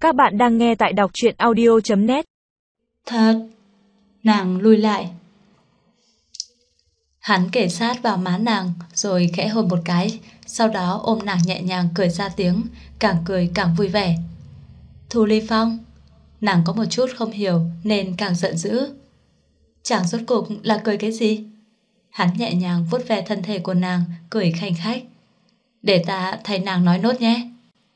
Các bạn đang nghe tại đọc truyện audio.net. Thật. Nàng lùi lại. Hắn kề sát vào má nàng rồi khẽ hôn một cái, sau đó ôm nàng nhẹ nhàng cười ra tiếng, càng cười càng vui vẻ. Thu Ly Phong. Nàng có một chút không hiểu nên càng giận dữ. Chàng rốt cục là cười cái gì? Hắn nhẹ nhàng vuốt ve thân thể của nàng, cười khanh khách. Để ta thay nàng nói nốt nhé.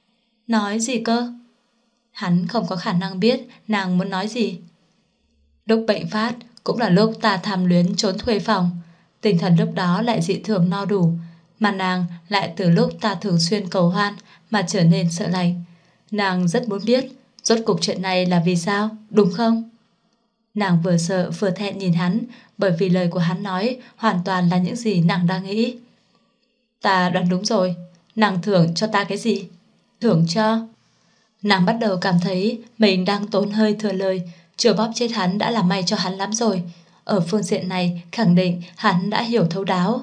Nói gì cơ? Hắn không có khả năng biết nàng muốn nói gì. Lúc bệnh phát cũng là lúc ta tham luyến trốn thuê phòng. Tinh thần lúc đó lại dị thường no đủ, mà nàng lại từ lúc ta thường xuyên cầu hoan mà trở nên sợ lạnh. Nàng rất muốn biết rốt cuộc chuyện này là vì sao, đúng không? Nàng vừa sợ vừa thẹn nhìn hắn, bởi vì lời của hắn nói hoàn toàn là những gì nàng đang nghĩ. Ta đoán đúng rồi. Nàng thưởng cho ta cái gì? Thưởng cho... Nàng bắt đầu cảm thấy mình đang tốn hơi thừa lời. Chưa bóp chết hắn đã là may cho hắn lắm rồi. Ở phương diện này khẳng định hắn đã hiểu thấu đáo.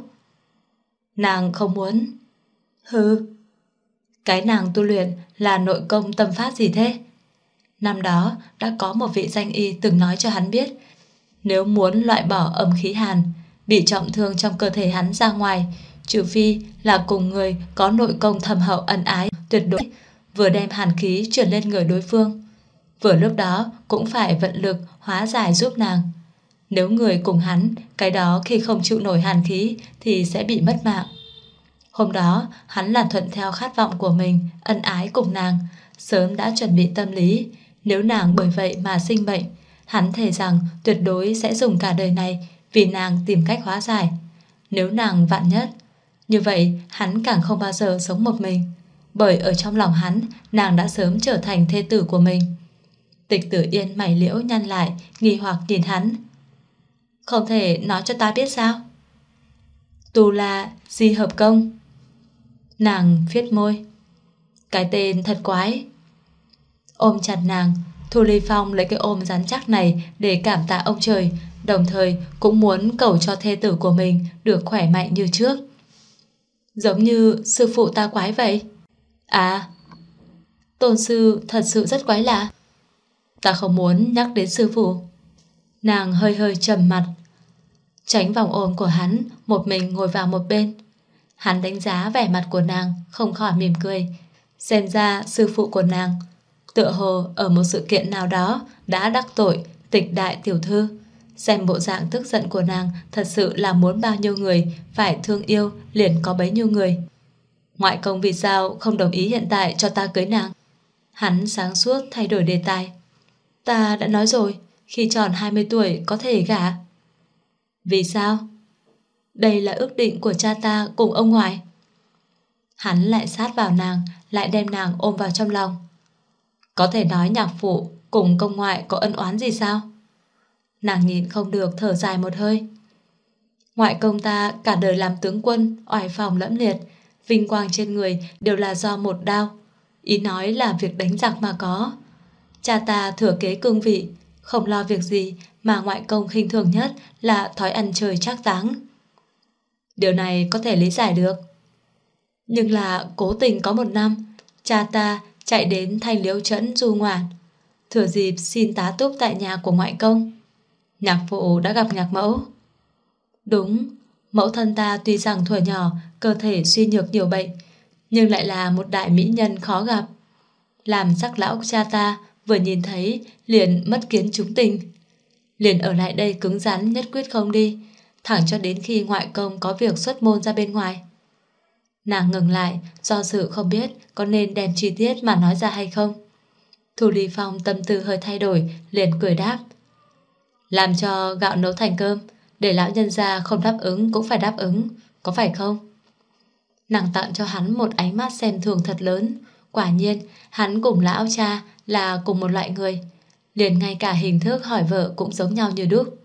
Nàng không muốn. Hừ. Cái nàng tu luyện là nội công tâm pháp gì thế? Năm đó đã có một vị danh y từng nói cho hắn biết, nếu muốn loại bỏ âm khí hàn bị trọng thương trong cơ thể hắn ra ngoài, trừ phi là cùng người có nội công thâm hậu ân ái tuyệt đối, vừa đem hàn khí chuyển lên người đối phương, vừa lúc đó cũng phải vận lực hóa giải giúp nàng. Nếu người cùng hắn, cái đó khi không chịu nổi hàn khí thì sẽ bị mất mạng. Hôm đó hắn là thuận theo khát vọng của mình, ân ái cùng nàng, sớm đã chuẩn bị tâm lý. Nếu nàng bởi vậy mà sinh bệnh, hắn thề rằng tuyệt đối sẽ dùng cả đời này vì nàng tìm cách hóa giải. Nếu nàng vạn nhất, như vậy hắn càng không bao giờ sống một mình, bởi ở trong lòng hắn, nàng đã sớm trở thành thê tử của mình. Tịch Tử Yên mày liễu nhăn lại, nghi hoặc nhìn hắn. Không thể nói cho ta biết sao? Tu La Di Hợp Công. Nàng viết môi. Cái tên thật quái. Ôm chặt nàng, Thu Ly Phong lấy cái ôm rắn chắc này để cảm tạ ông trời, đồng thời cũng muốn cầu cho thê tử của mình được khỏe mạnh như trước. Giống như sư phụ ta quái vậy. À, tôn sư thật sự rất quái lạ. Ta không muốn nhắc đến sư phụ. Nàng hơi hơi trầm mặt, tránh vòng ôm của hắn, một mình ngồi vào một bên. Hắn đánh giá vẻ mặt của nàng, không khỏi mỉm cười. Xem ra sư phụ của nàng tựa hồ ở một sự kiện nào đó đã đắc tội Tịch đại tiểu thư. Xem bộ dạng tức giận của nàng, thật sự là muốn bao nhiêu người phải thương yêu liền có bấy nhiêu người. Ngoại công vì sao không đồng ý hiện tại cho ta cưới nàng? Hắn sáng suốt thay đổi đề tài. Ta đã nói rồi, khi tròn 20 tuổi có thể gả. Vì sao? Đây là ước định của cha ta cùng ông ngoại. Hắn lại sát vào nàng, lại đem nàng ôm vào trong lòng. Có thể nói nhạc phụ cùng công ngoại có ân oán gì sao? Nàng nhìn không được thở dài một hơi. Ngoại công ta cả đời làm tướng quân, oai phong lẫm liệt, vinh quang trên người đều là do một đao. Ý nói là việc đánh giặc mà có. Cha ta thừa kế cương vị, không lo việc gì, mà ngoại công khinh thường nhất là thói ăn chơi trác táng. Điều này có thể lý giải được. Nhưng là cố tình có một năm, cha ta chạy đến Thanh Liễu Trấn du ngoạn, thừa dịp xin tá túc tại nhà của ngoại công. Nhạc phụ đã gặp nhạc mẫu. Đúng, mẫu thân ta tuy rằng thuở nhỏ cơ thể suy nhược nhiều bệnh, nhưng lại là một đại mỹ nhân khó gặp. Làm sắc lão cha ta vừa nhìn thấy liền mất kiến chúng tình, liền ở lại đây cứng rắn nhất quyết không đi, thẳng cho đến khi ngoại công có việc xuất môn ra bên ngoài. Nàng ngừng lại, do dự không biết có nên đem chi tiết mà nói ra hay không. Thu Ly Phong tâm tư hơi thay đổi, liền cười đáp. Làm cho gạo nấu thành cơm, để lão nhân gia không đáp ứng cũng phải đáp ứng, có phải không? Nàng tặng cho hắn một ánh mắt xem thường thật lớn. Quả nhiên hắn cùng lão cha là cùng một loại người, liền ngay cả hình thức hỏi vợ cũng giống nhau như đúc.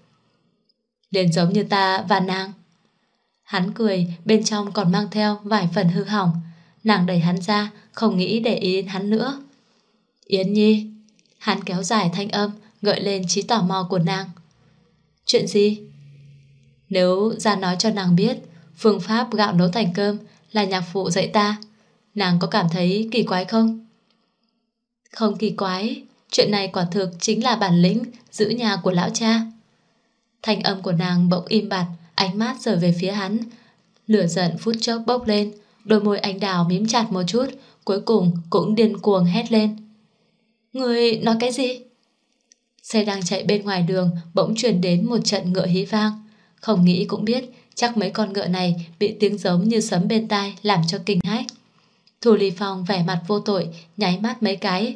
Liền giống như ta và nàng. Hắn cười, bên trong còn mang theo vài phần hư hỏng. Nàng đẩy hắn ra, không nghĩ để ý đến hắn nữa. Yến Nhi. Hắn kéo dài thanh âm, gợi lên trí tò mò của nàng. Chuyện gì? Nếu ra nói cho nàng biết phương pháp gạo nấu thành cơm là nhạc phụ dạy ta, nàng có cảm thấy kỳ quái không? Không kỳ quái, chuyện này quả thực chính là bản lĩnh giữ nhà của lão cha. Thanh âm của nàng bỗng im bặt, ánh mắt rời về phía hắn. Lửa giận phút chốc bốc lên, đôi môi anh đào mím chặt một chút, cuối cùng cũng điên cuồng hét lên. Người nói cái gì? Xe đang chạy bên ngoài đường bỗng truyền đến một trận ngựa hí vang. Không nghĩ cũng biết, chắc mấy con ngựa này bị tiếng giống như sấm bên tai làm cho kinh hách. Thu Ly Phong vẻ mặt vô tội, nháy mắt mấy cái.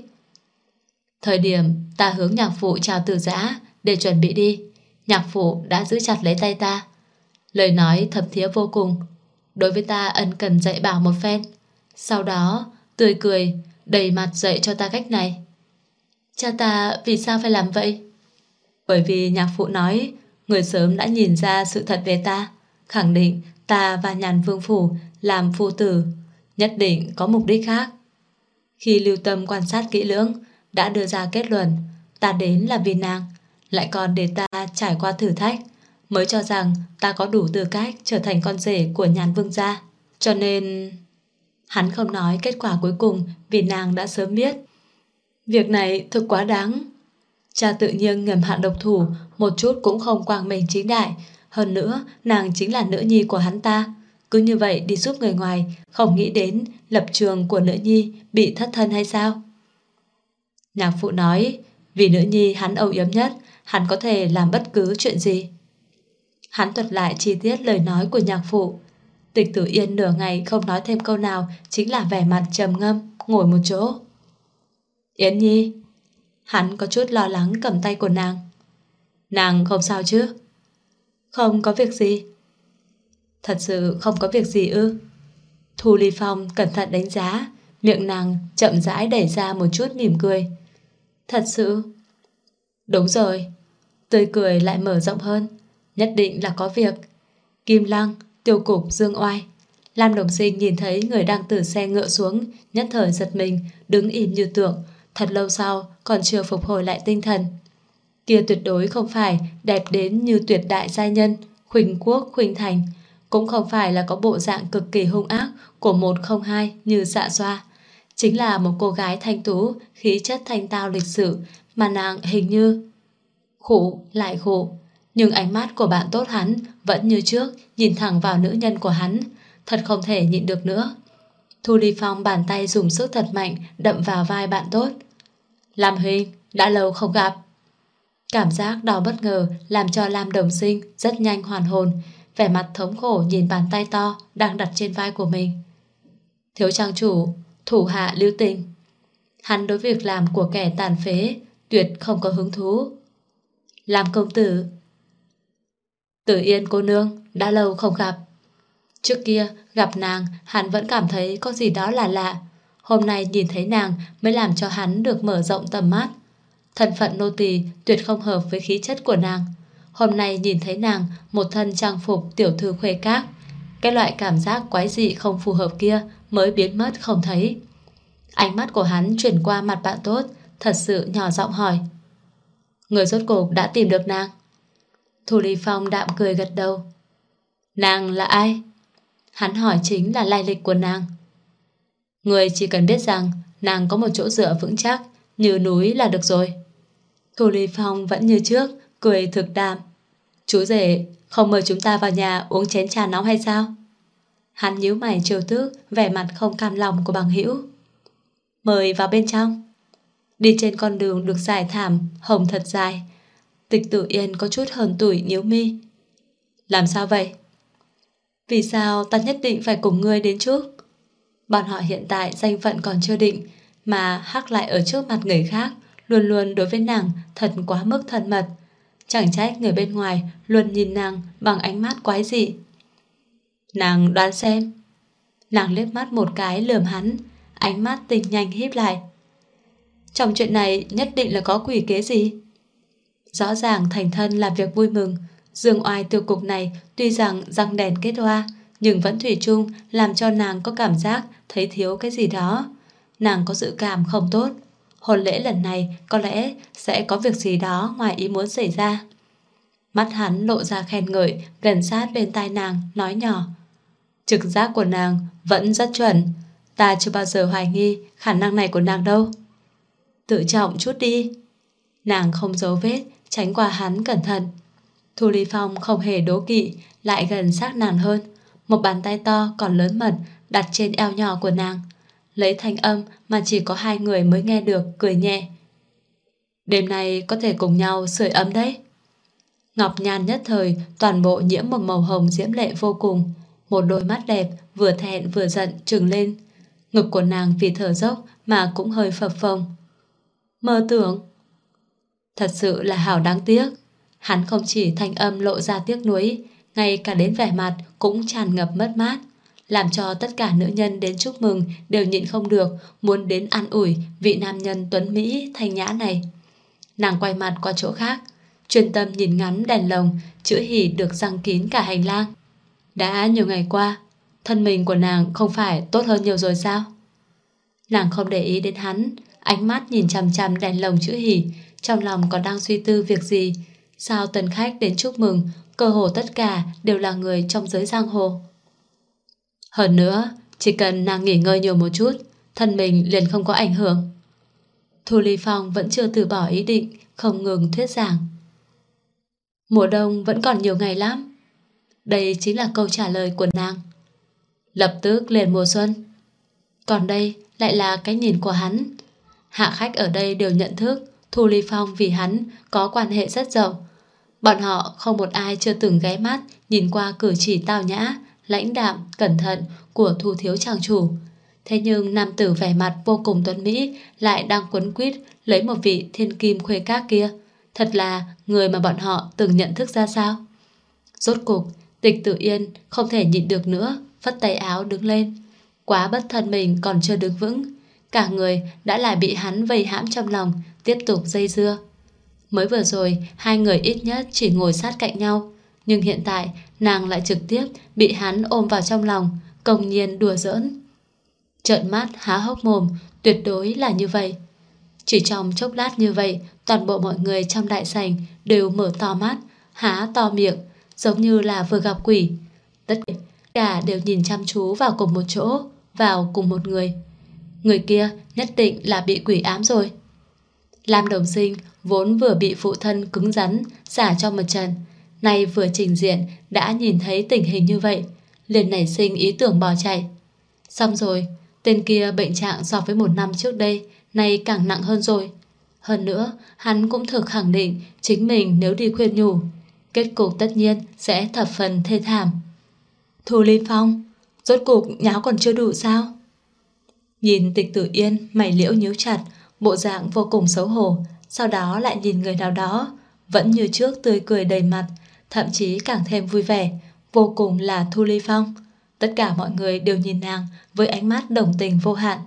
Thời điểm ta hướng nhạc phụ chào từ giã để chuẩn bị đi, nhạc phụ đã giữ chặt lấy tay ta. Lời nói thấm thía vô cùng, đối với ta ân cần dạy bảo một phen. Sau đó tươi cười đầy mặt dạy cho ta cách này. Cha ta vì sao phải làm vậy? Bởi vì nhạc phụ nói người sớm đã nhìn ra sự thật về ta, khẳng định ta và Nhàn Vương Phủ làm phu tử nhất định có mục đích khác. Khi lưu tâm quan sát kỹ lưỡng, đã đưa ra kết luận ta đến là vì nàng, lại còn để ta trải qua thử thách, mới cho rằng ta có đủ tư cách trở thành con rể của Nhàn Vương gia. Cho nên hắn không nói kết quả cuối cùng vì nàng đã sớm biết. Việc này thực quá đáng. Cha tự nhiên ngầm hạn độc thủ, một chút cũng không quang minh chính đại. Hơn nữa nàng chính là nữ nhi của hắn ta, cứ như vậy đi giúp người ngoài, không nghĩ đến lập trường của nữ nhi bị thất thân hay sao? Nhạc phụ nói vì nữ nhi hắn âu yếm nhất, hắn có thể làm bất cứ chuyện gì. Hắn thuật lại chi tiết lời nói của nhạc phụ. Tịch Tử Yên nửa ngày không nói thêm câu nào, chính là vẻ mặt trầm ngâm ngồi một chỗ. Yến Nhi. Hắn có chút lo lắng cầm tay của nàng. Nàng không sao chứ? Không có việc gì. Thật sự không có việc gì ư? Thu Ly Phong cẩn thận đánh giá, miệng nàng chậm rãi đẩy ra một chút mỉm cười. Thật sự? Đúng rồi. Tươi cười lại mở rộng hơn. Nhất định là có việc. Kim Lăng, Tiêu Cục, Dương Oai. Lam Đồng Sinh nhìn thấy người đang từ xe ngựa xuống, nhất thời giật mình, đứng im như tượng. Thật lâu sau còn chưa phục hồi lại tinh thần. Kia tuyệt đối không phải đẹp đến như tuyệt đại giai nhân Khuynh Quốc, Khuynh Thành, cũng không phải là có bộ dạng cực kỳ hung ác của 102 như Dạ Xoa. Chính là một cô gái thanh tú, khí chất thanh tao lịch sự, mà nàng hình như khụ lại khụ. Nhưng ánh mắt của bạn tốt hắn vẫn như trước, nhìn thẳng vào nữ nhân của hắn. Thật không thể nhịn được nữa. Thu Ly Phong bàn tay dùng sức thật mạnh đậm vào vai bạn tốt. Lam huynh, đã lâu không gặp. Cảm giác đau bất ngờ làm cho Lam Đồng Sinh rất nhanh hoàn hồn, vẻ mặt thống khổ nhìn bàn tay to đang đặt trên vai của mình. Thiếu trang chủ, thủ hạ lưu tình. Hắn đối việc làm của kẻ tàn phế tuyệt không có hứng thú. Lam công tử. Tử Yên cô nương, đã lâu không gặp. Trước kia gặp nàng, hắn vẫn cảm thấy có gì đó là lạ. Hôm nay nhìn thấy nàng mới làm cho hắn được mở rộng tầm mắt. Thân phận nô tỳ tuyệt không hợp với khí chất của nàng. Hôm nay nhìn thấy nàng một thân trang phục tiểu thư khuê các, cái loại cảm giác quái dị không phù hợp kia mới biến mất không thấy. Ánh mắt của hắn chuyển qua mặt bạn tốt, thật sự nhỏ giọng hỏi. Người rốt cuộc đã tìm được nàng? Thu Ly Phong đạm cười gật đầu. Nàng là ai? Hắn hỏi chính là lai lịch của nàng. Người chỉ cần biết rằng nàng có một chỗ dựa vững chắc như núi là được rồi. Thu Ly Phong vẫn như trước, cười thực đạm. Chú rể không mời chúng ta vào nhà uống chén trà nóng hay sao? Hắn nhíu mày trêu tức vẻ mặt không cam lòng của bằng hữu. Mời vào bên trong. Đi trên con đường được dài thảm hồng thật dài. Tịch Tử Yên có chút hờn tủi nhíu mi. Làm sao vậy? Vì sao ta nhất định phải cùng ngươi đến trước? Bọn họ hiện tại danh phận còn chưa định, mà hắc lại ở trước mặt người khác, luôn luôn đối với nàng thật quá mức thân mật. Chẳng trách người bên ngoài luôn nhìn nàng bằng ánh mắt quái dị. Nàng đoán xem. Nàng liếc mắt một cái lườm hắn, ánh mắt tinh nhanh híp lại. Trong chuyện này nhất định là có quỷ kế gì? Rõ ràng thành thân là việc vui mừng. Dương Oai Tiêu Cục này tuy rằng răng đèn kết hoa, nhưng vẫn thủy chung làm cho nàng có cảm giác thấy thiếu cái gì đó. Nàng có dự cảm không tốt. Hôn lễ lần này có lẽ sẽ có việc gì đó ngoài ý muốn xảy ra. Mắt hắn lộ ra khen ngợi, gần sát bên tai nàng, nói nhỏ. Trực giác của nàng vẫn rất chuẩn. Ta chưa bao giờ hoài nghi khả năng này của nàng đâu. Tự trọng chút đi. Nàng không giấu vết, tránh qua hắn cẩn thận. Thu Ly Phong không hề đố kỵ, lại gần sát nàng hơn. Một bàn tay to còn lớn mật đặt trên eo nhỏ của nàng, lấy thanh âm mà chỉ có hai người mới nghe được, cười nhẹ. Đêm nay có thể cùng nhau sưởi ấm đấy. Ngọc nhan nhất thời toàn bộ nhiễm một màu hồng diễm lệ vô cùng. Một đôi mắt đẹp vừa thẹn vừa giận trừng lên. Ngực của nàng vì thở dốc mà cũng hơi phập phồng. Mơ tưởng. Thật sự là hảo đáng tiếc. Hắn không chỉ thanh âm lộ ra tiếc nuối, ngay cả đến vẻ mặt cũng tràn ngập mất mát, làm cho tất cả nữ nhân đến chúc mừng đều nhịn không được muốn đến an ủi vị nam nhân tuấn Mỹ thanh nhã này. Nàng quay mặt qua chỗ khác, chuyên tâm nhìn ngắm đèn lồng, chữ hỉ được giăng kín cả hành lang. Đã nhiều ngày qua, thân mình của nàng không phải tốt hơn nhiều rồi sao? Nàng không để ý đến hắn, ánh mắt nhìn chằm chằm đèn lồng chữ hỉ, trong lòng còn đang suy tư việc gì. Sao tân khách đến chúc mừng cơ hồ tất cả đều là người trong giới giang hồ. Hơn nữa, chỉ cần nàng nghỉ ngơi nhiều một chút, thân mình liền không có ảnh hưởng. Thu Ly Phong vẫn chưa từ bỏ ý định, không ngừng thuyết giảng. Mùa đông vẫn còn nhiều ngày lắm. Đây chính là câu trả lời của nàng. Lập tức liền mùa xuân. Còn đây lại là cái nhìn của hắn. Hạ khách ở đây đều nhận thức Thu Ly Phong vì hắn có quan hệ rất rộng. Bọn họ không một ai chưa từng ghé mắt nhìn qua cử chỉ tao nhã, lãnh đạm, cẩn thận của Thu thiếu trang chủ. Thế nhưng nam tử vẻ mặt vô cùng tuấn Mỹ lại đang quấn quýt lấy một vị thiên kim khuê các kia. Thật là người mà bọn họ từng nhận thức ra sao? Rốt cục, Tịch Tử Yên không thể nhịn được nữa, phất tay áo đứng lên. Quá bất thân mình còn chưa đứng vững, cả người đã lại bị hắn vây hãm trong lòng, tiếp tục dây dưa. Mới vừa rồi, hai người ít nhất chỉ ngồi sát cạnh nhau, nhưng hiện tại nàng lại trực tiếp bị hắn ôm vào trong lòng, công nhiên đùa giỡn. Trợn mắt há hốc mồm, tuyệt đối là như vậy. Chỉ trong chốc lát như vậy, toàn bộ mọi người trong đại sảnh đều mở to mắt, há to miệng, giống như là vừa gặp quỷ. Tất cả đều nhìn chăm chú vào cùng một chỗ, vào cùng một người. Người kia nhất định là bị quỷ ám rồi. Lam Đồng Sinh vốn vừa bị phụ thân cứng rắn xả cho một trận, nay vừa trình diện đã nhìn thấy tình hình như vậy, liền nảy sinh ý tưởng bỏ chạy. Xong rồi, tên kia bệnh trạng so với một năm trước đây nay càng nặng hơn rồi. Hơn nữa, hắn cũng thực khẳng định chính mình nếu đi khuyên nhủ, kết cục tất nhiên sẽ thập phần thê thảm. Thu Ly Phong, rốt cục nháo còn chưa đủ sao? Nhìn Tịch Tử Yên mày liễu nhíu chặt, bộ dạng vô cùng xấu hổ, sau đó lại nhìn người nào đó, vẫn như trước tươi cười đầy mặt, thậm chí càng thêm vui vẻ, vô cùng là Thu Ly Phong. Tất cả mọi người đều nhìn nàng với ánh mắt đồng tình vô hạn.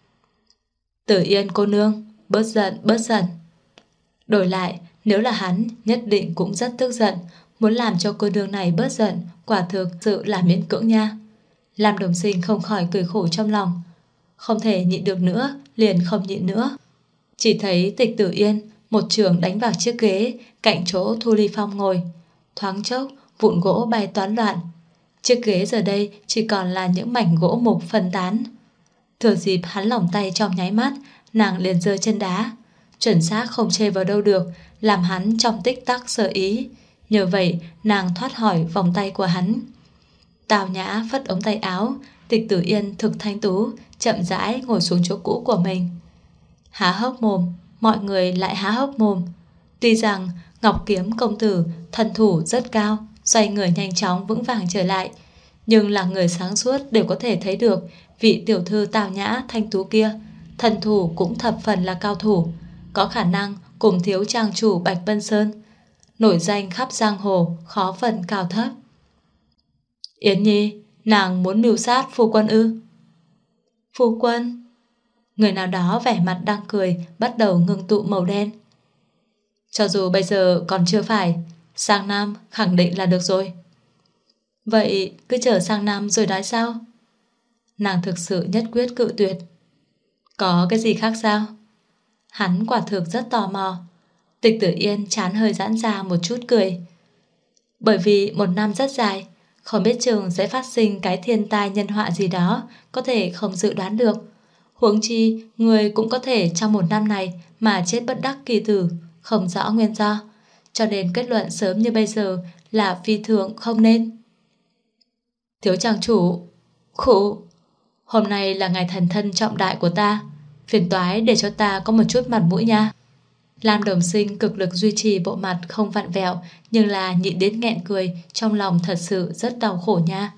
Tử Yên cô nương, bớt giận, bớt giận. Đổi lại, nếu là hắn, nhất định cũng rất tức giận, muốn làm cho cô nương này bớt giận, quả thực sự là miễn cưỡng nha. Lam Đồng Sinh không khỏi cười khổ trong lòng. Không thể nhịn được nữa, liền không nhịn nữa. Chỉ thấy Tịch Tử Yên một chưởng đánh vào chiếc ghế cạnh chỗ Thu Ly Phong ngồi. Thoáng chốc, vụn gỗ bay toán loạn. Chiếc ghế giờ đây chỉ còn là những mảnh gỗ mục phân tán. Thừa dịp hắn lỏng tay trong nháy mắt, nàng liền giơ chân đá. Chuẩn xác không chê vào đâu được, làm hắn trong tích tắc sơ ý. Nhờ vậy, nàng thoát khỏi vòng tay của hắn. Tào nhã phất ống tay áo, Tịch Tử Yên thực thanh tú, chậm rãi ngồi xuống chỗ cũ của mình. Há hốc mồm, mọi người lại há hốc mồm. Tuy rằng Ngọc Kiếm công tử thần thủ rất cao, xoay người nhanh chóng vững vàng trở lại, nhưng là người sáng suốt đều có thể thấy được vị tiểu thư tào nhã thanh tú kia thần thủ cũng thập phần là cao thủ, có khả năng cùng thiếu trang chủ Bạch Vân Sơn nổi danh khắp giang hồ, khó phần cao thấp. Yến Nhi, nàng muốn mưu sát phu quân ư? Phu quân? Người nào đó vẻ mặt đang cười bắt đầu ngưng tụ màu đen. Cho dù bây giờ còn chưa phải, sang năm khẳng định là được rồi. Vậy cứ chờ sang năm rồi nói sao? Nàng thực sự nhất quyết cự tuyệt. Có cái gì khác sao? Hắn quả thực rất tò mò. Tịch Tử Yên trán hơi giãn ra một chút cười. Bởi vì một năm rất dài, không biết chừng sẽ phát sinh cái thiên tai nhân họa gì đó, có thể không dự đoán được. Huống chi người cũng có thể trong một năm này mà chết bất đắc kỳ tử, không rõ nguyên do, cho nên kết luận sớm như bây giờ là phi thường không nên. Thiếu trang chủ, khụ, hôm nay là ngày thành thân trọng đại của ta, phiền toái để cho ta có một chút mặt mũi nha. Lam Đồng Sinh cực lực duy trì bộ mặt không vặn vẹo, nhưng là nhịn đến nghẹn cười, trong lòng thật sự rất đau khổ nha.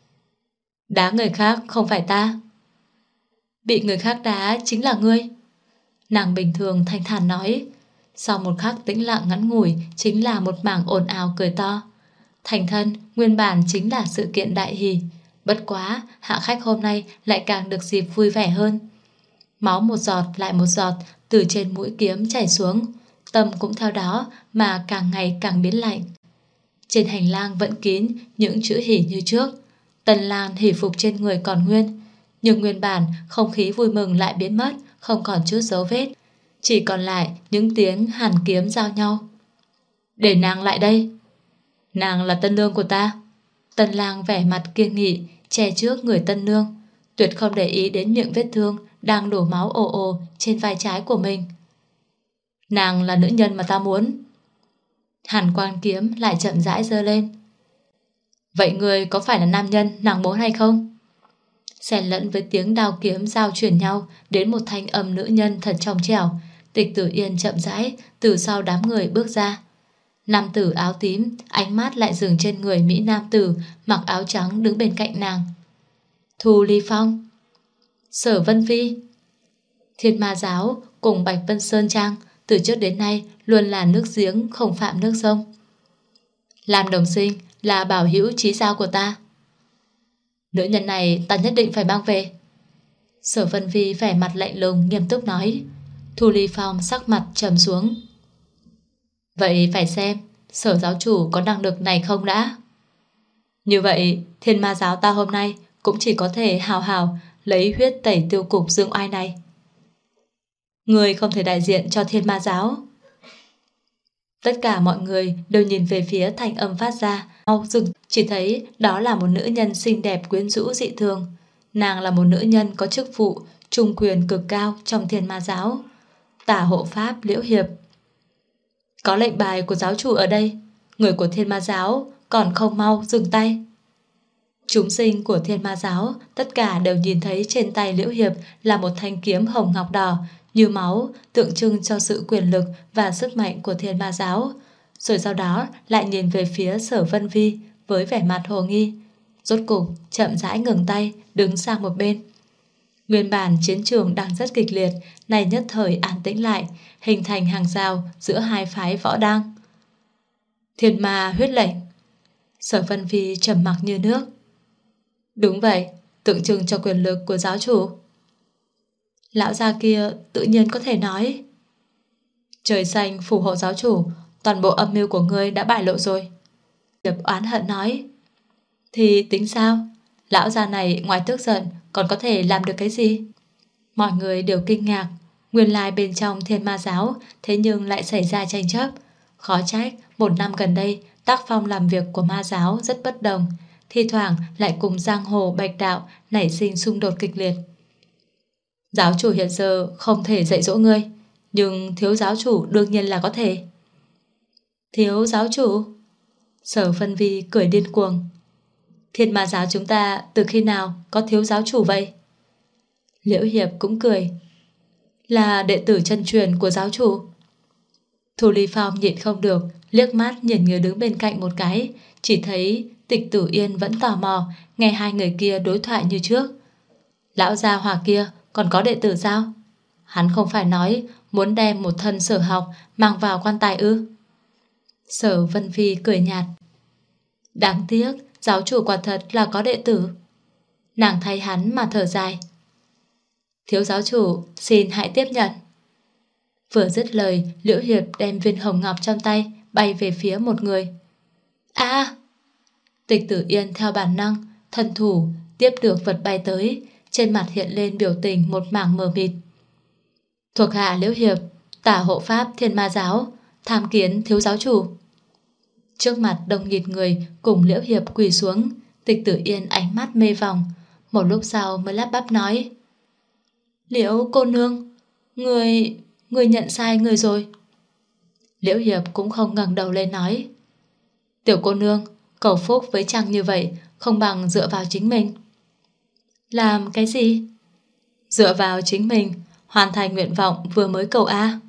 Đá người khác không phải ta. Bị người khác đá chính là ngươi. Nàng bình thường thanh thản nói. Sau một khắc tĩnh lặng ngắn ngủi, chính là một mảng ồn ào cười to. Thành thân nguyên bản chính là sự kiện đại hỷ, bất quá hạ khách hôm nay lại càng được dịp vui vẻ hơn. Máu một giọt lại một giọt từ trên mũi kiếm chảy xuống, tâm cũng theo đó mà càng ngày càng biến lạnh. Trên hành lang vẫn kín những chữ hỉ như trước. Tần Lan hỉ phục trên người còn nguyên, nhưng nguyên bản không khí vui mừng lại biến mất, không còn chút dấu vết, chỉ còn lại những tiếng hàn kiếm giao nhau. Để nàng lại đây. Nàng là tân nương của ta. Tần Lang vẻ mặt kiên nghị, che trước người tân nương, tuyệt không để ý đến miệng vết thương đang đổ máu ồ ồ trên vai trái của mình. Nàng là nữ nhân mà ta muốn. Hàn quan kiếm lại chậm rãi giơ lên. Vậy người có phải là nam nhân nàng muốn hay không? Xen lẫn với tiếng đao kiếm giao chuyển nhau đến một thanh âm nữ nhân thật trong trẻo. Tịch Tử Yên chậm rãi từ sau đám người bước ra. Nam tử áo tím ánh mắt lại dừng trên người mỹ nam tử mặc áo trắng đứng bên cạnh nàng. Thu Ly Phong, Sở Vân Phi. Thiên Ma Giáo cùng Bạch Vân Sơn Trang từ trước đến nay luôn là nước giếng không phạm nước sông. Lam Đồng Sinh là bảo hữu chí giao của ta. Nữ nhân này ta nhất định phải mang về. Sở Vân Vi vẻ mặt lạnh lùng nghiêm túc nói. Thu Ly Phong sắc mặt trầm xuống. Vậy phải xem Sở giáo chủ có năng lực này không đã. Như vậy Thiên Ma Giáo ta hôm nay cũng chỉ có thể hào hào lấy huyết tẩy tiêu cục Dương Oai này. Người không thể đại diện cho Thiên Ma Giáo. Tất cả mọi người đều nhìn về phía thanh âm phát ra. Chỉ thấy đó là một nữ nhân xinh đẹp quyến rũ dị thường. Nàng là một nữ nhân có chức vụ trung quyền cực cao trong Thiên Ma Giáo, Tả hộ pháp Liễu Hiệp. Có lệnh bài của giáo chủ ở đây, người của Thiên Ma Giáo còn không mau dừng tay. Chúng sinh của Thiên Ma Giáo tất cả đều nhìn thấy trên tay Liễu Hiệp là một thanh kiếm hồng ngọc đỏ như máu, tượng trưng cho sự quyền lực và sức mạnh của Thiên Ma Giáo. Rồi sau đó lại nhìn về phía Sở Vân Vi với vẻ mặt hồ nghi. Rốt cục chậm rãi ngừng tay, đứng sang một bên. Nguyên bản chiến trường đang rất kịch liệt, này nhất thời an tĩnh lại, hình thành hàng rào giữa hai phái võ đang. Thiên Ma huyết lệnh. Sở Vân Vi trầm mặc như nước. Đúng vậy, tượng trưng cho quyền lực của giáo chủ. Lão già kia tự nhiên có thể nói. Trời xanh phù hộ giáo chủ, toàn bộ âm mưu của ngươi đã bại lộ rồi. Diệp oán hận nói. Thì tính sao? Lão già này ngoài tức giận còn có thể làm được cái gì? Mọi người đều kinh ngạc. Nguyên lai bên trong Thiên Ma Giáo thế nhưng lại xảy ra tranh chấp. Khó trách một năm gần đây tác phong làm việc của ma giáo rất bất đồng, thi thoảng lại cùng giang hồ bạch đạo nảy sinh xung đột kịch liệt. Giáo chủ hiện giờ không thể dạy dỗ ngươi, nhưng thiếu giáo chủ đương nhiên là có thể. Thiếu giáo chủ? Sở Vân Vi cười điên cuồng. Thiên Ma Giáo chúng ta từ khi nào có thiếu giáo chủ vậy? Liễu Hiệp cũng cười. Là đệ tử chân truyền của giáo chủ. Thu Ly Phong nhịn không được, liếc mắt nhìn người đứng bên cạnh một cái, chỉ thấy Tịch Tử Yên vẫn tò mò nghe hai người kia đối thoại như trước. Lão gia hỏa kia còn có đệ tử sao? Hắn không phải nói muốn đem một thân sở học mang vào quan tài ư? Sở Vân Phi cười nhạt. Đáng tiếc giáo chủ quả thật là có đệ tử. Nàng thay hắn mà thở dài. Thiếu giáo chủ xin hãy tiếp nhận. Vừa dứt lời, Liễu Hiệp đem viên hồng ngọc trong tay bay về phía một người. Tịch Tử Yên theo bản năng thân thủ tiếp được vật bay tới, trên mặt hiện lên biểu tình một mảng mờ mịt. Thuộc hạ Liễu Hiệp, Tả hộ pháp Thiên Ma Giáo, tham kiến thiếu giáo chủ. Trước mặt đông nghịt người cùng Liễu Hiệp quỳ xuống, Tịch Tử Yên ánh mắt mê vòng, một lúc sau mới lắp bắp nói. Liễu cô nương, người nhận sai người rồi. Liễu Hiệp cũng không ngẩng đầu lên nói, tiểu cô nương, cầu phúc với Trăng như vậy không bằng dựa vào chính mình. Làm cái gì? Dựa vào chính mình, hoàn thành nguyện vọng vừa mới cầu a.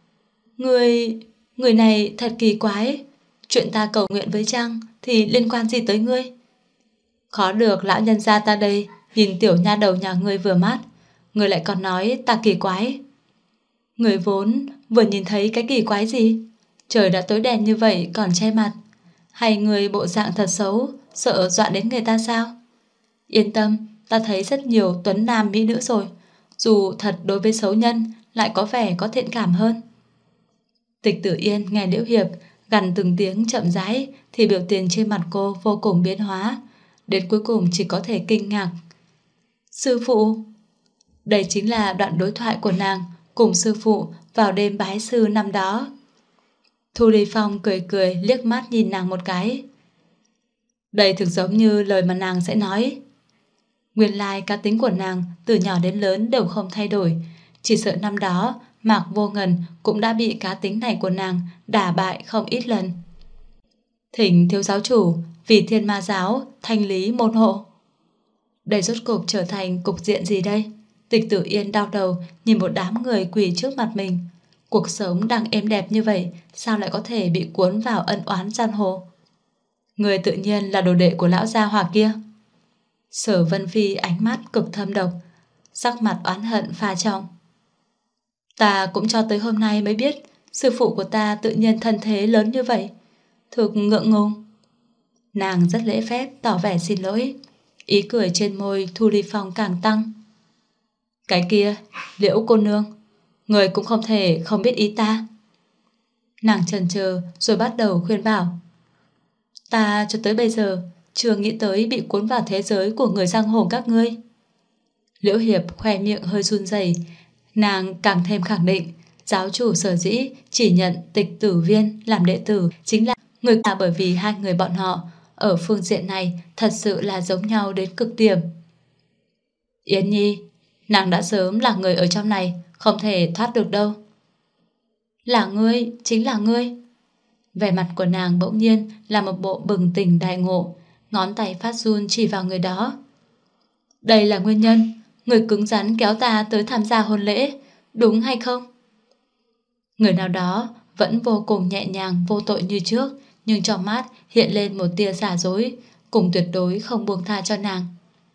Người này thật kỳ quái. Chuyện ta cầu nguyện với Trăng thì liên quan gì tới ngươi? Khó được lão nhân gia ta đây nhìn tiểu nha đầu nhà ngươi vừa mắt, ngươi lại còn nói ta kỳ quái. Ngươi vốn vừa nhìn thấy cái kỳ quái gì? Trời đã tối đen như vậy còn che mặt. Hay người bộ dạng thật xấu, sợ dọa đến người ta sao? Yên tâm, ta thấy rất nhiều tuấn nam mỹ nữ rồi. Dù thật đối với xấu nhân lại có vẻ có thiện cảm hơn. Tịch Tử Yên nghe Liễu Hiệp gằn từng tiếng chậm rãi thì biểu tình trên mặt cô vô cùng biến hóa. Đến cuối cùng chỉ có thể kinh ngạc. Sư phụ. Đây chính là đoạn đối thoại của nàng cùng sư phụ vào đêm bái sư năm đó. Thu Ly Phong cười cười liếc mắt nhìn nàng một cái. Đây thực giống như lời mà nàng sẽ nói. Nguyên lai cá tính của nàng từ nhỏ đến lớn đều không thay đổi. Chỉ sợ năm đó Mạc Vô Ngần cũng đã bị cá tính này của nàng đả bại không ít lần. Thỉnh thiếu giáo chủ vì Thiên Ma giáo thanh lý môn hộ. Đây rốt cuộc trở thành cục diện gì đây? Tịch Tử Yên đau đầu nhìn một đám người quỳ trước mặt mình. Cuộc sống đang êm đẹp như vậy, sao lại có thể bị cuốn vào ân oán giang hồ? Người tự nhiên là đồ đệ của lão gia hỏa kia. Sở Vân Phi ánh mắt cực thâm độc, sắc mặt oán hận pha trọng. Ta cũng cho tới hôm nay mới biết sư phụ của ta tự nhiên thân thế lớn như vậy. Thực ngượng ngùng. Nàng rất lễ phép tỏ vẻ xin lỗi. Ý cười trên môi Thu Ly Phong càng tăng. Cái kia, Liễu cô nương, người cũng không thể không biết ý ta. Nàng chần chờ rồi bắt đầu khuyên bảo. Ta cho tới bây giờ chưa nghĩ tới bị cuốn vào thế giới của người giang hồ các ngươi. Liễu Hiệp khoe miệng hơi run rẩy, nàng càng thêm khẳng định giáo chủ sở dĩ chỉ nhận Tịch Tử Viên làm đệ tử chính là người cả, bởi vì hai người bọn họ ở phương diện này thật sự là giống nhau đến cực điểm. Yến Nhi, nàng đã sớm là người ở trong này, không thể thoát được đâu. Là ngươi, chính là ngươi. Vẻ mặt của nàng bỗng nhiên là một bộ bừng tỉnh đại ngộ, ngón tay phát run chỉ vào người đó. Đây là nguyên nhân người cứng rắn kéo ta tới tham gia hôn lễ, đúng hay không? Người nào đó vẫn vô cùng nhẹ nhàng vô tội như trước, nhưng trong mắt hiện lên một tia giả dối, cùng tuyệt đối không buông tha cho nàng.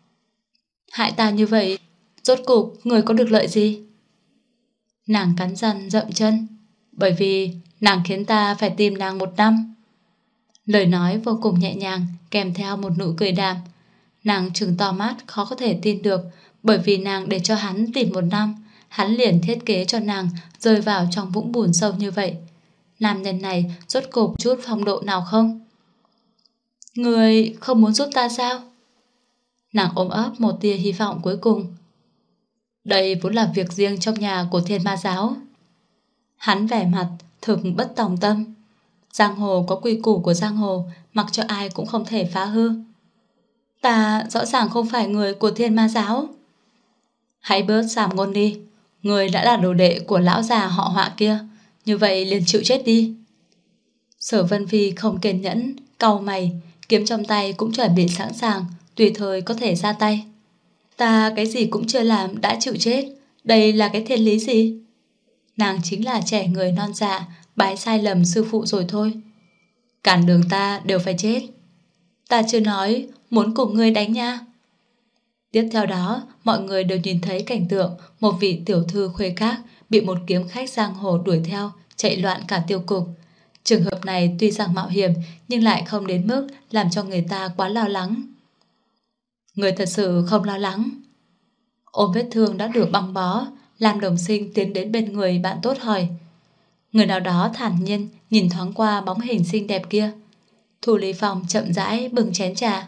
Hại ta như vậy, rốt cục người có được lợi gì? Nàng cắn răng dậm chân, bởi vì nàng khiến ta phải tìm nàng 1 năm. Lời nói vô cùng nhẹ nhàng, kèm theo một nụ cười đạm. Nàng trừng to mắt khó có thể tin được, bởi vì nàng để cho hắn tìm 1 năm, hắn liền thiết kế cho nàng rơi vào trong vũng bùn sâu như vậy. Nam nhân này rốt cục chút phong độ nào không? Người không muốn giúp ta sao? Nàng ôm ấp một tia hy vọng cuối cùng. Đây vốn là việc riêng trong nhà của Thiên Ma giáo. Hắn vẻ mặt thực bất tòng tâm. Giang hồ có quy củ của giang hồ, mặc cho ai cũng không thể phá hư. Ta rõ ràng không phải người của Thiên Ma giáo. Hãy bớt sàm ngôn đi. Người đã là đồ đệ của lão già họ Họa kia, như vậy liền chịu chết đi. Sở Vân Phi không kiên nhẫn, cau mày, kiếm trong tay cũng chuẩn bị sẵn sàng, tùy thời có thể ra tay. Ta cái gì cũng chưa làm đã chịu chết, đây là cái thiên lý gì? Nàng chính là trẻ người non dạ, bái sai lầm sư phụ rồi thôi. Cản đường ta đều phải chết. Ta chưa nói muốn cùng ngươi đánh nha. Tiếp theo đó, mọi người đều nhìn thấy cảnh tượng một vị tiểu thư khuê các bị một kiếm khách giang hồ đuổi theo, chạy loạn cả tiêu cục. Trường hợp này tuy rằng mạo hiểm nhưng lại không đến mức làm cho người ta quá lo lắng. Người thật sự không lo lắng. Ôm vết thương đã được băng bó, Lam Đồng Sinh tiến đến bên người bạn tốt hỏi. Người nào đó thản nhiên nhìn thoáng qua bóng hình xinh đẹp kia. Thu Lý Phong chậm rãi bưng chén trà.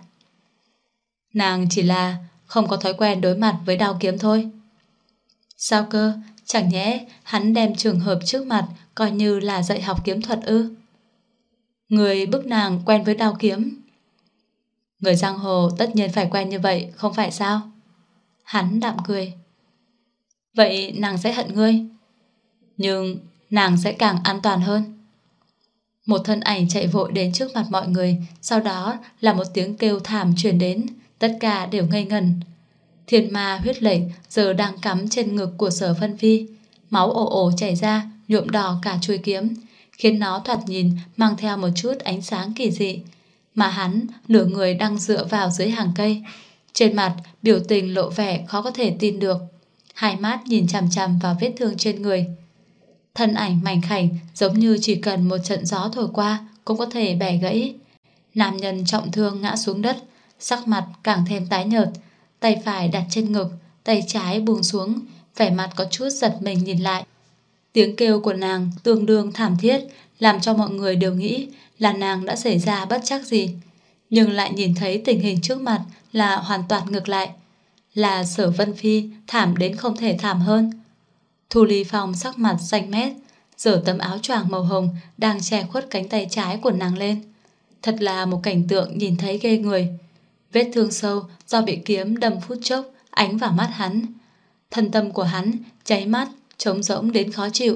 Nàng chỉ là không có thói quen đối mặt với đao kiếm thôi. Sao cơ? Chẳng nhẽ hắn đem trường hợp trước mặt coi như là dạy học kiếm thuật ư? Người bức nàng quen với đao kiếm. Người giang hồ tất nhiên phải quen như vậy, không phải sao? Hắn đạm cười. vậy nàng sẽ hận ngươi. Nhưng nàng sẽ càng an toàn hơn. Một thân ảnh chạy vội đến trước mặt mọi người, sau đó là một tiếng kêu thảm truyền đến, tất cả đều ngây ngẩn. Thiên ma huyết lệnh giờ đang cắm trên ngực của Sở Vân Phi, máu ồ ồ chảy ra, nhuộm đỏ cả chuôi kiếm, khiến nó thoạt nhìn mang theo một chút ánh sáng kỳ dị. Mà hắn nửa người đang dựa vào dưới hàng cây, trên mặt biểu tình lộ vẻ khó có thể tin được, hai mắt nhìn chằm chằm vào vết thương trên người. Thân ảnh mảnh khảnh giống như chỉ cần một trận gió thổi qua cũng có thể bẻ gãy. Nam nhân trọng thương ngã xuống đất, sắc mặt càng thêm tái nhợt, tay phải đặt trên ngực, tay trái buông xuống, vẻ mặt có chút giật mình nhìn lại. Tiếng kêu của nàng tương đương thảm thiết, làm cho mọi người đều nghĩ là nàng đã xảy ra bất trắc gì. Nhưng lại nhìn thấy tình hình trước mặt là hoàn toàn ngược lại, là Sở Vân Phi thảm đến không thể thảm hơn. Thu Ly Phong sắc mặt xanh mét, giở tấm áo choàng màu hồng đang che khuất cánh tay trái của nàng lên. Thật là một cảnh tượng nhìn thấy ghê người. Vết thương sâu do bị kiếm đâm phút chốc ánh vào mắt hắn. Thân tâm của hắn cháy mắt, trống rỗng đến khó chịu.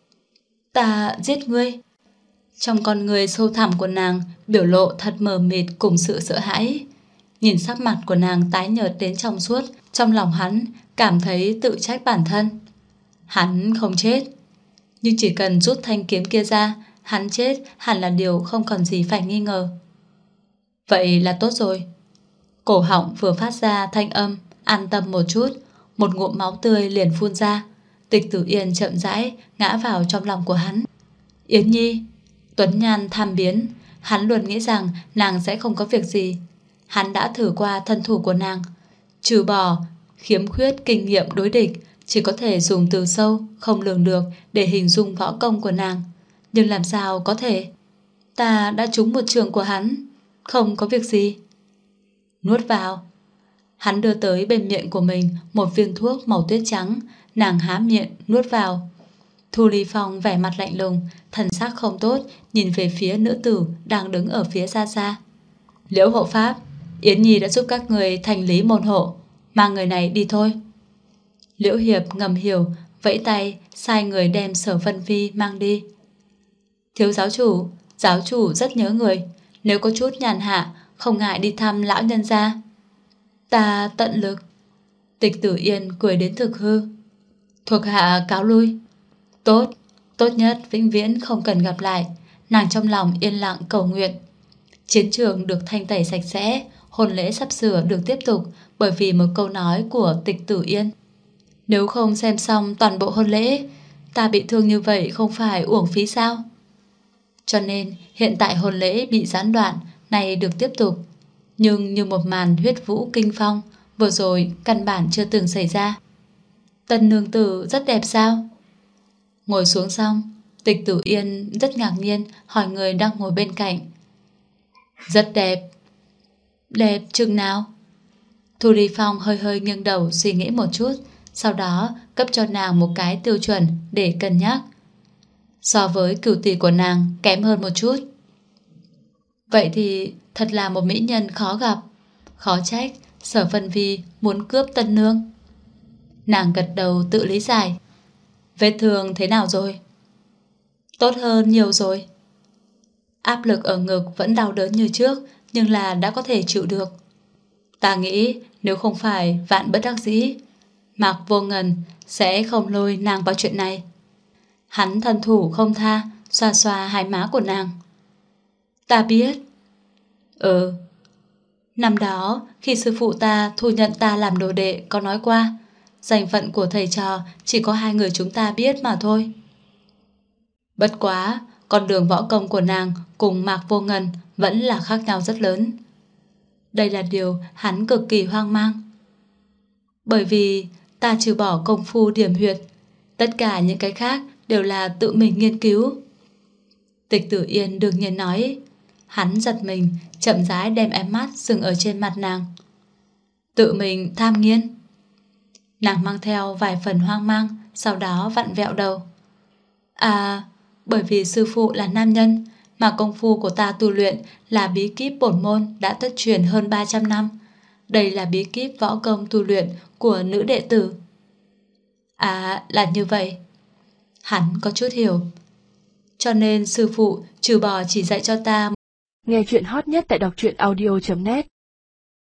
Ta giết ngươi. Trong con người sâu thẳm của nàng biểu lộ thật mờ mịt cùng sự sợ hãi. Nhìn sắc mặt của nàng tái nhợt đến trong suốt, trong lòng hắn cảm thấy tự trách bản thân. Hắn không chết, nhưng chỉ cần rút thanh kiếm kia ra, hắn chết hẳn là điều không còn gì phải nghi ngờ. Vậy là tốt rồi. Cổ họng vừa phát ra thanh âm, an tâm một chút, một ngụm máu tươi liền phun ra. Tịch Tử Yên chậm rãi ngã vào trong lòng của hắn. Yến Nhi. Tuấn nhan tham biến, hắn luôn nghĩ rằng nàng sẽ không có việc gì. Hắn đã thử qua thân thủ của nàng, trừ bỏ khiếm khuyết kinh nghiệm đối địch, chỉ có thể dùng từ sâu không lường được để hình dung võ công của nàng. Nhưng làm sao có thể? Ta đã trúng một trường của hắn, không có việc gì. Nuốt vào. Hắn đưa tới bên miệng của mình một viên thuốc màu tuyết trắng, nàng há miệng nuốt vào. Thu Ly Phong vẻ mặt lạnh lùng, thần sắc không tốt, nhìn về phía nữ tử đang đứng ở phía xa xa. Liễu hộ pháp, Yến Nhi đã giúp các người thành lý môn hộ, mang người này đi thôi. Liễu Hiệp ngầm hiểu, vẫy tay sai người đem Sở Vân Phi mang đi. Thiếu giáo chủ rất nhớ người, nếu có chút nhàn hạ không ngại đi thăm lão nhân gia. Ta tận lực. Tịch Tử Yên cười đến thực hư. Thuộc hạ cáo lui. Tốt, tốt nhất vĩnh viễn không cần gặp lại. Nàng trong lòng yên lặng cầu nguyện. Chiến trường được thanh tẩy sạch sẽ, hôn lễ sắp sửa được tiếp tục bởi vì một câu nói của Tịch Tử Yên. Nếu không xem xong toàn bộ hôn lễ, ta bị thương như vậy không phải uổng phí sao? Cho nên hiện tại hôn lễ bị gián đoạn này được tiếp tục, nhưng như một màn huyết vũ kinh phong vừa rồi căn bản chưa từng xảy ra. Tân nương tử rất đẹp sao? Ngồi xuống xong, Tịch Tử Yên rất ngạc nhiên hỏi người đang ngồi bên cạnh. Rất đẹp. Đẹp chừng nào? Thu Ly Phong hơi hơi nghiêng đầu suy nghĩ một chút, sau đó cấp cho nàng một cái tiêu chuẩn để cân nhắc. So với cửu tỷ của nàng kém hơn một chút. Vậy thì thật là một mỹ nhân khó gặp. Khó trách Sở Vân Vi muốn cướp tân nương. Nàng gật đầu tự lý giải. Vết thương thế nào rồi? Tốt hơn nhiều rồi. Áp lực ở ngực vẫn đau đớn như trước, nhưng là đã có thể chịu được. Ta nghĩ nếu không phải vạn bất đắc dĩ, Mạc Vô Ngần sẽ không lôi nàng vào chuyện này. Hắn thân thủ không tha, xoa xoa hai má của nàng. Ta biết. Năm đó khi sư phụ ta thu nhận ta làm đồ đệ có nói qua, danh phận của thầy trò chỉ có hai người chúng ta biết mà thôi. Bất quá, con đường võ công của nàng cùng Mạc Vô Ngần vẫn là khác nhau rất lớn. Đây là điều hắn cực kỳ hoang mang. Bởi vì ta trừ bỏ công phu điểm huyệt, tất cả những cái khác đều là tự mình nghiên cứu. Tịch Tử Yên đương nhiên nói. Hắn giật mình, chậm rãi đem ánh mắt dừng ở trên mặt nàng. Tự mình tham nghiên. Nàng mang theo vài phần hoang mang, sau đó vặn vẹo đầu. À, bởi vì sư phụ là nam nhân, mà công phu của ta tu luyện là bí kíp bổn môn đã thất truyền hơn 300 năm. Đây là bí kíp võ công tu luyện của nữ đệ tử. À, là như vậy. Hắn có chút hiểu. Cho nên sư phụ trừ bỏ chỉ dạy cho ta. Nghe chuyện hot nhất tại đọc truyện audio.net